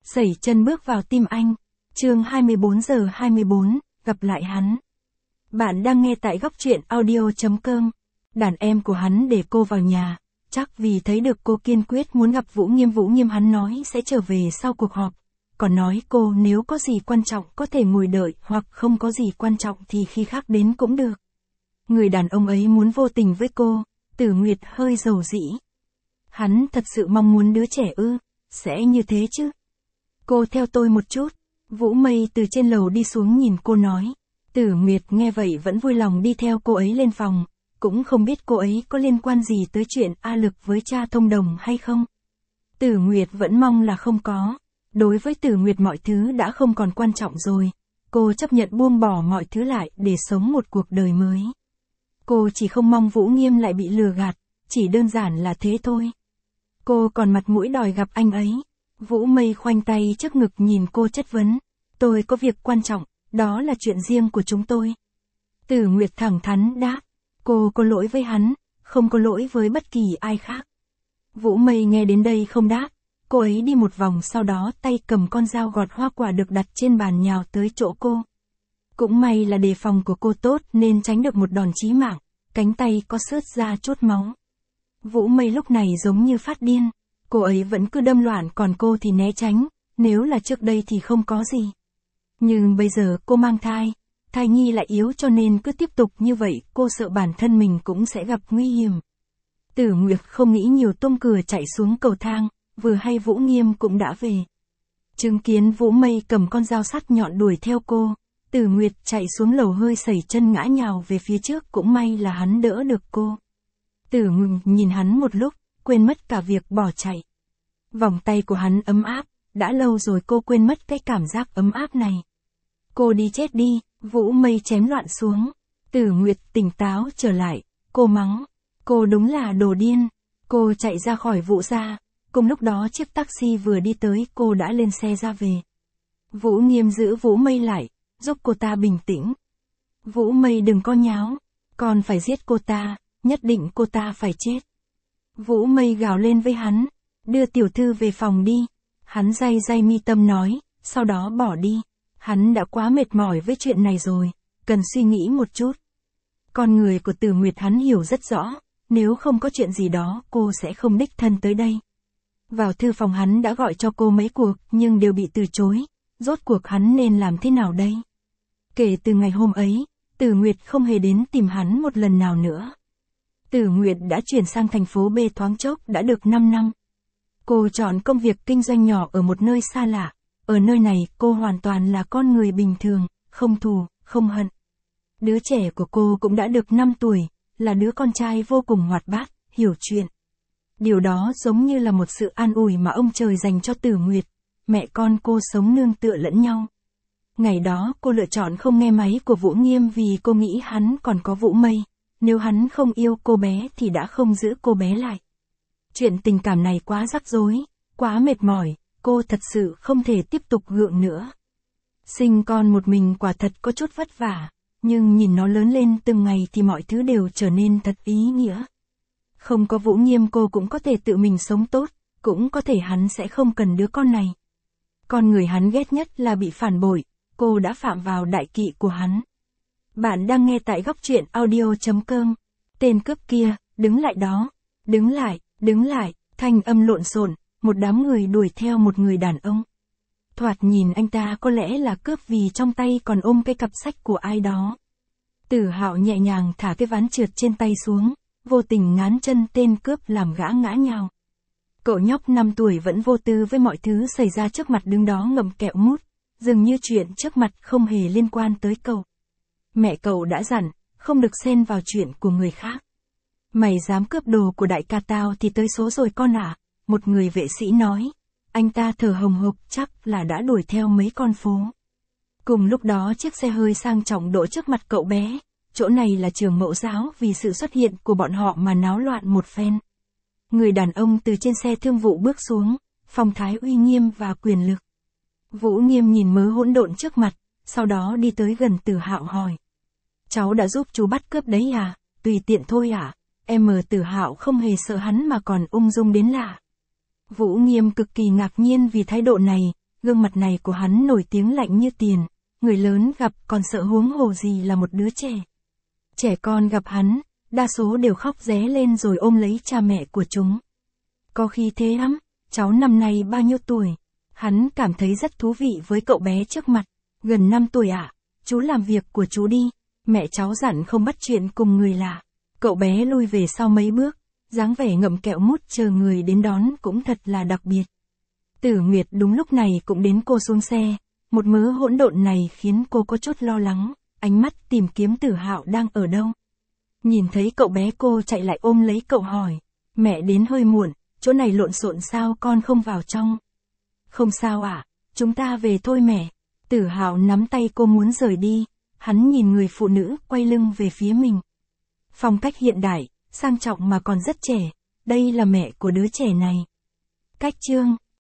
Sẩy chân bước vào tim anh. Chương 24 giờ 24, gặp lại hắn. Bạn đang nghe tại góc truyện audio.com. Đàn em của hắn để cô vào nhà, chắc vì thấy được cô kiên quyết muốn gặp Vũ Nghiêm hắn nói sẽ trở về sau cuộc họp. Còn nói cô nếu có gì quan trọng có thể ngồi đợi hoặc không có gì quan trọng thì khi khác đến cũng được. Người đàn ông ấy muốn vô tình với cô, Tử Nguyệt hơi dầu dĩ. Hắn thật sự mong muốn đứa trẻ ư, sẽ như thế chứ. Cô theo tôi một chút. Vũ Mây từ trên lầu đi xuống nhìn cô nói. Tử Nguyệt nghe vậy vẫn vui lòng đi theo cô ấy lên phòng, cũng không biết cô ấy có liên quan gì tới chuyện A Lực với cha Thông Đồng hay không. Tử Nguyệt vẫn mong là không có. Đối với Tử Nguyệt mọi thứ đã không còn quan trọng rồi. Cô chấp nhận buông bỏ mọi thứ lại để sống một cuộc đời mới. Cô chỉ không mong Vũ Nghiêm lại bị lừa gạt, chỉ đơn giản là thế thôi. Cô còn mặt mũi đòi gặp anh ấy. Vũ Mây khoanh tay trước ngực nhìn cô chất vấn. Tôi có việc quan trọng, đó là chuyện riêng của chúng tôi. Tử Nguyệt thẳng thắn đáp. Cô có lỗi với hắn, không có lỗi với bất kỳ ai khác. Vũ Mây nghe đến đây không đáp. Cô ấy đi một vòng sau đó tay cầm con dao gọt hoa quả được đặt trên bàn nhào tới chỗ cô. Cũng may là đề phòng của cô tốt nên tránh được một đòn chí mạng, cánh tay có xước ra chút máu. Vũ Mây lúc này giống như phát điên. Cô ấy vẫn cứ đâm loạn còn cô thì né tránh, nếu là trước đây thì không có gì. Nhưng bây giờ cô mang thai, thai nhi lại yếu cho nên cứ tiếp tục như vậy cô sợ bản thân mình cũng sẽ gặp nguy hiểm. Tử Nguyệt không nghĩ nhiều tung cửa chạy xuống cầu thang, vừa hay Vũ Nghiêm cũng đã về. Chứng kiến Vũ Mây cầm con dao sắt nhọn đuổi theo cô, Tử Nguyệt chạy xuống lầu hơi sẩy chân ngã nhào về phía trước cũng may là hắn đỡ được cô. Tử Nguyệt nhìn hắn một lúc, quên mất cả việc bỏ chạy. Vòng tay của hắn ấm áp, đã lâu rồi cô quên mất cái cảm giác ấm áp này. Cô đi chết đi, Vũ Mây chém loạn xuống. Tử Nguyệt tỉnh táo trở lại, cô mắng. Cô đúng là đồ điên. Cô chạy ra khỏi Vũ gia, cùng lúc đó chiếc taxi vừa đi tới cô đã lên xe ra về. Vũ Nghiêm giữ Vũ Mây lại, giúp cô ta bình tĩnh. Vũ Mây đừng có nháo, còn phải giết cô ta, nhất định cô ta phải chết. Vũ Mây gào lên với hắn, đưa tiểu thư về phòng đi. Hắn day day mi tâm nói, sau đó bỏ đi. Hắn đã quá mệt mỏi với chuyện này rồi, cần suy nghĩ một chút. Con người của Tử Nguyệt hắn hiểu rất rõ, nếu không có chuyện gì đó cô sẽ không đích thân tới đây. Vào thư phòng hắn đã gọi cho cô mấy cuộc nhưng đều bị từ chối, rốt cuộc hắn nên làm thế nào đây? Kể từ ngày hôm ấy, Tử Nguyệt không hề đến tìm hắn một lần nào nữa. Tử Nguyệt đã chuyển sang thành phố B thoáng chốc đã được 5 năm. Cô chọn công việc kinh doanh nhỏ ở một nơi xa lạ. Ở nơi này cô hoàn toàn là con người bình thường, không thù, không hận. Đứa trẻ của cô cũng đã được 5 tuổi, là đứa con trai vô cùng hoạt bát, hiểu chuyện. Điều đó giống như là một sự an ủi mà ông trời dành cho Tử Nguyệt. Mẹ con cô sống nương tựa lẫn nhau. Ngày đó cô lựa chọn không nghe máy của Vũ Nghiêm vì cô nghĩ hắn còn có Vũ Mây. Nếu hắn không yêu cô bé thì đã không giữ cô bé lại. Chuyện tình cảm này quá rắc rối, quá mệt mỏi, cô thật sự không thể tiếp tục gượng nữa. Sinh con một mình quả thật có chút vất vả, nhưng nhìn nó lớn lên từng ngày thì mọi thứ đều trở nên thật ý nghĩa. Không có Vũ Nghiêm cô cũng có thể tự mình sống tốt, cũng có thể hắn sẽ không cần đứa con này. Con người hắn ghét nhất là bị phản bội, cô đã phạm vào đại kỵ của hắn. Bạn đang nghe tại góc truyện audio.com. Tên cướp kia, đứng lại đó, đứng lại, thanh âm lộn xộn, một đám người đuổi theo một người đàn ông. Thoạt nhìn anh ta có lẽ là cướp vì trong tay còn ôm cái cặp sách của ai đó. Tử Hạo nhẹ nhàng thả cái ván trượt trên tay xuống, vô tình ngán chân tên cướp làm gã ngã nhào. Cậu nhóc 5 tuổi vẫn vô tư với mọi thứ xảy ra trước mặt đứng đó ngậm kẹo mút, dường như chuyện trước mặt không hề liên quan tới cậu. Mẹ cậu đã dặn, không được xen vào chuyện của người khác. Mày dám cướp đồ của đại ca tao thì tới số rồi con ạ, một người vệ sĩ nói. Anh ta thở hồng hộc chắc là đã đuổi theo mấy con phố. Cùng lúc đó chiếc xe hơi sang trọng đỗ trước mặt cậu bé, chỗ này là trường mẫu giáo vì sự xuất hiện của bọn họ mà náo loạn một phen. Người đàn ông từ trên xe thương vụ bước xuống, phong thái uy nghiêm và quyền lực. Vũ Nghiêm nhìn mớ hỗn độn trước mặt, sau đó đi tới gần Tử Hạo hỏi. Cháu đã giúp chú bắt cướp đấy à, tùy tiện thôi à? Tử Hạo không hề sợ hắn mà còn ung dung đến lạ. Vũ Nghiêm cực kỳ ngạc nhiên vì thái độ này, Gương mặt này của hắn nổi tiếng lạnh như tiền, người lớn gặp còn sợ huống hồ gì là một đứa trẻ. Trẻ con gặp hắn, đa số đều khóc ré lên rồi ôm lấy cha mẹ của chúng. Có khi thế lắm, cháu năm nay bao nhiêu tuổi? Hắn cảm thấy rất thú vị với cậu bé trước mặt. Gần 5 tuổi ạ, chú làm việc của chú đi. Mẹ cháu dặn không bắt chuyện cùng người lạ. Cậu bé lui về sau mấy bước, dáng vẻ ngậm kẹo mút chờ người đến đón cũng thật là đặc biệt. Tử Nguyệt đúng lúc này cũng đến cô xuống xe. Một mớ hỗn độn này khiến cô có chút lo lắng, ánh mắt tìm kiếm Tử Hạo đang ở đâu. Nhìn thấy cậu bé cô chạy lại ôm lấy cậu hỏi, mẹ đến hơi muộn, chỗ này lộn xộn sao con không vào trong? Không sao ạ, chúng ta về thôi mẹ. Tử Hạo nắm tay cô muốn rời đi, hắn nhìn người phụ nữ quay lưng về phía mình. Phong cách hiện đại, sang trọng mà còn rất trẻ, đây là mẹ của đứa trẻ này. Cách chương